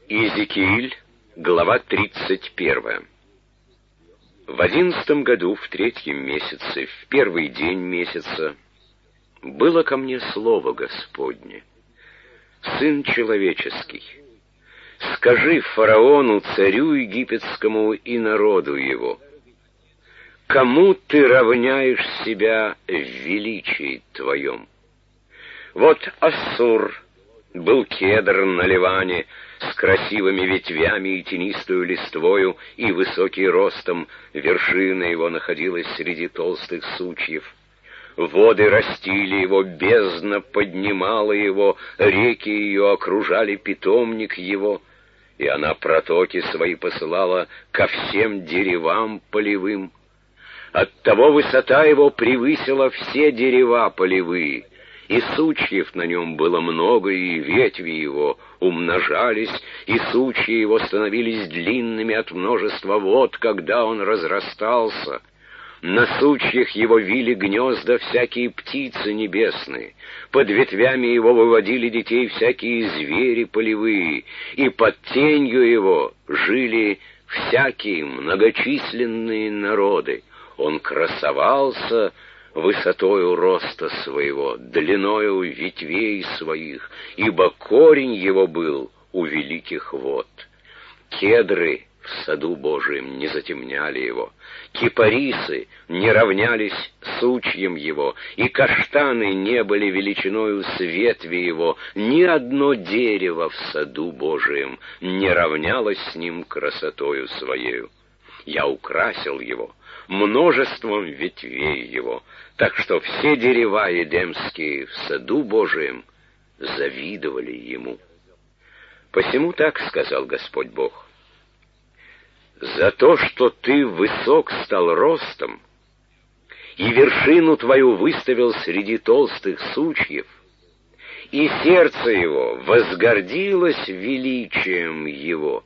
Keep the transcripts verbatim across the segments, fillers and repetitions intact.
Иезекииль, глава тридцать первая. В одиннадцатом году, в третьем месяце, в первый день месяца, было ко мне слово Господне: «Сын человеческий, скажи фараону, царю египетскому и народу его, кому ты равняешь себя в величии твоем? Вот Ассур был кедр на Ливане с красивыми ветвями и тенистою листвою и высокий ростом, вершина его находилась среди толстых сучьев. Воды растили его, бездна поднимала его, реки ее окружали питомник его, и она протоки свои посылала ко всем деревам полевым. Оттого высота его превысила все дерева полевые, и сучьев на нем было много, и ветви его умножались, и сучья его становились длинными от множества вод, когда он разрастался. На сучьях его вили гнезда всякие птицы небесные, под ветвями его выводили детей всякие звери полевые, и под тенью его жили всякие многочисленные народы. Он красовался высотою роста своего, длиною ветвей своих, ибо корень его был у великих вод. Кедры в саду Божием не затемняли его, кипарисы не равнялись сучьям его, и каштаны не были величиною с ветви его, ни одно дерево в саду Божием не равнялось с ним красотою своею. Я украсил его множеством ветвей его, так что все дерева едемские в саду Божием завидовали ему. Посему так сказал Господь Бог: за то, что ты высок стал ростом, и вершину твою выставил среди толстых сучьев, и сердце его возгордилось величием его,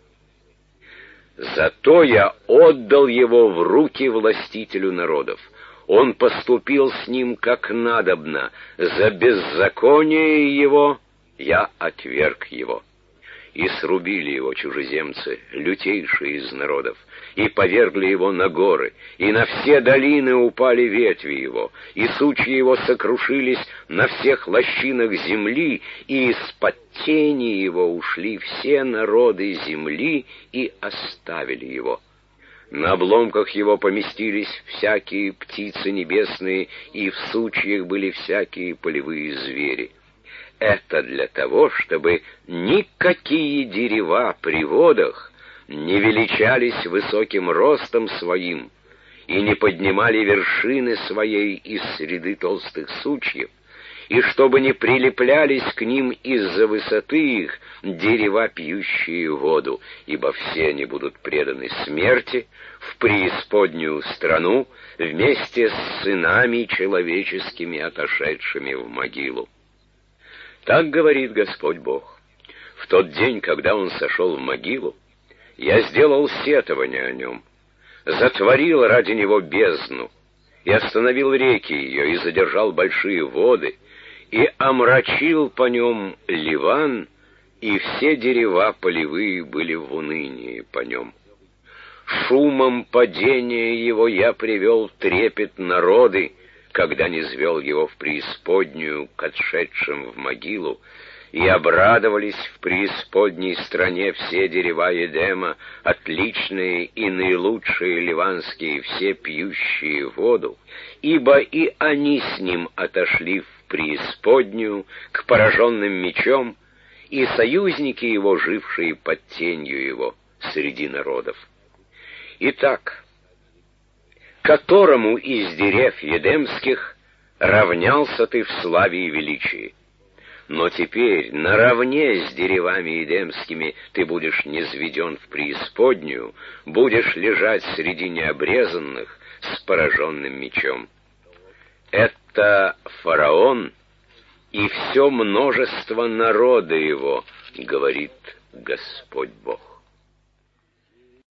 зато я отдал его в руки властителю народов. Он поступил с ним как надобно, за беззаконие его я отверг его. И срубили его чужеземцы, лютейшие из народов, и повергли его на горы, и на все долины упали ветви его, и сучья его сокрушились на всех лощинах земли, и из-под тени его ушли все народы земли и оставили его. На обломках его поместились всякие птицы небесные, и в сучьях были всякие полевые звери. Это для того, чтобы никакие дерева при водах не величались высоким ростом своим и не поднимали вершины своей из среды толстых сучьев, и чтобы не прилеплялись к ним из-за высоты их дерева, пьющие воду, ибо все они будут преданы смерти в преисподнюю страну вместе с сынами человеческими, отошедшими в могилу. Так говорит Господь Бог: в тот день, когда он сошел в могилу, я сделал сетование о нем, затворил ради него бездну, и остановил реки ее, и задержал большие воды, и омрачил по нем Ливан, и все дерева полевые были в унынии по нем. Шумом падения его я привел в трепет народы, когда низвел его в преисподнюю к отшедшим в могилу, и обрадовались в преисподней стране все дерева Едема, отличные и наилучшие ливанские, все пьющие воду, ибо и они с ним отошли в преисподнюю к пораженным мечом, и союзники его, жившие под тенью его среди народов. Итак, которому из дерев едемских равнялся ты в славе и величии? Но теперь наравне с деревами едемскими ты будешь низведен в преисподнюю, будешь лежать среди необрезанных с пораженным мечом. Это фараон и все множество народа его, говорит Господь Бог.